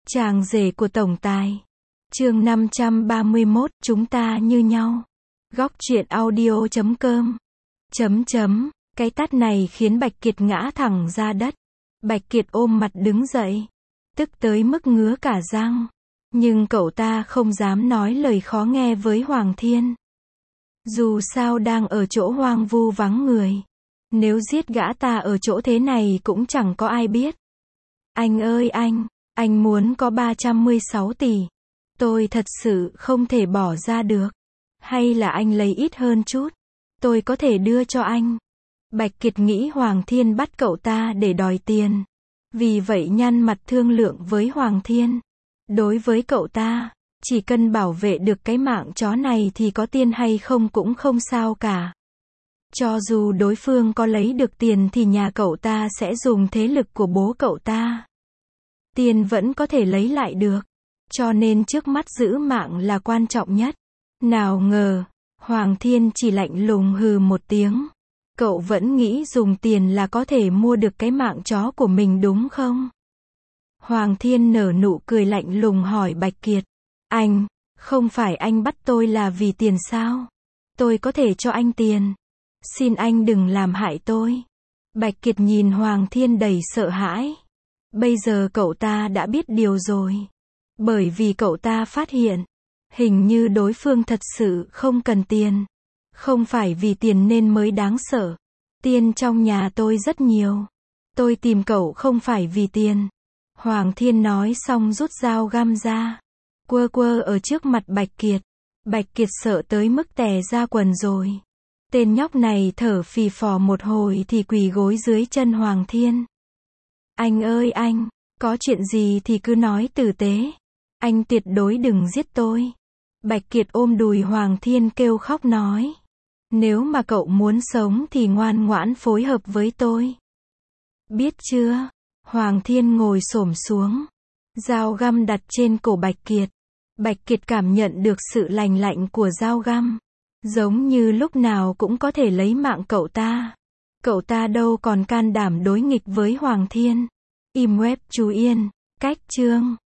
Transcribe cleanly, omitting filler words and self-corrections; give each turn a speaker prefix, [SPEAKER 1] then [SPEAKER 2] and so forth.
[SPEAKER 1] Chàng rể của tổng tài. Chương 531, chúng ta như nhau. Góc truyện audio.com. Cái tát này khiến Bạch Kiệt ngã thẳng ra đất. Bạch Kiệt ôm mặt đứng dậy, tức tới mức ngứa cả răng. Nhưng cậu ta không dám nói lời khó nghe với Hoàng Thiên. Dù sao đang ở chỗ hoang vu vắng người. Nếu giết gã ta ở chỗ thế này cũng chẳng có ai biết. Anh ơi anh muốn có 316 tỷ. Tôi thật sự không thể bỏ ra được. Hay là anh lấy ít hơn chút. Tôi có thể đưa cho anh. Bạch Kiệt nghĩ Hoàng Thiên bắt cậu ta để đòi tiền. Vì vậy nhăn mặt thương lượng với Hoàng Thiên. Đối với cậu ta, chỉ cần bảo vệ được cái mạng chó này thì có tiền hay không cũng không sao cả. Cho dù đối phương có lấy được tiền thì nhà cậu ta sẽ dùng thế lực của bố cậu ta. Tiền vẫn có thể lấy lại được. Cho nên trước mắt giữ mạng là quan trọng nhất. Nào ngờ, Hoàng Thiên chỉ lạnh lùng hừ một tiếng. Cậu vẫn nghĩ dùng tiền là có thể mua được cái mạng chó của mình đúng không? Hoàng Thiên nở nụ cười lạnh lùng hỏi Bạch Kiệt. Anh, không phải anh bắt tôi là vì tiền sao? Tôi có thể cho anh tiền. Xin anh đừng làm hại tôi. Bạch Kiệt nhìn Hoàng Thiên đầy sợ hãi. Bây giờ cậu ta đã biết điều rồi. Bởi vì cậu ta phát hiện, hình như đối phương thật sự không cần tiền. Không phải vì tiền nên mới đáng sợ. Tiền trong nhà tôi rất nhiều. Tôi tìm cậu không phải vì tiền. Hoàng Thiên nói xong rút dao găm ra. Quơ ở trước mặt Bạch Kiệt. Bạch Kiệt sợ tới mức tè ra quần rồi. Tên nhóc này thở phì phò một hồi thì quỳ gối dưới chân Hoàng Thiên. Anh ơi anh, có chuyện gì thì cứ nói tử tế. Anh tuyệt đối đừng giết tôi. Bạch Kiệt ôm đùi Hoàng Thiên kêu khóc nói. Nếu mà cậu muốn sống thì ngoan ngoãn phối hợp với tôi. Biết chưa? Hoàng Thiên ngồi xổm xuống. Dao găm đặt trên cổ Bạch Kiệt. Bạch Kiệt cảm nhận được sự lành lạnh của dao găm. Giống như lúc nào cũng có thể lấy mạng cậu ta. Cậu ta đâu còn can đảm đối nghịch với Hoàng Thiên. Im web chú Yên. Cách chương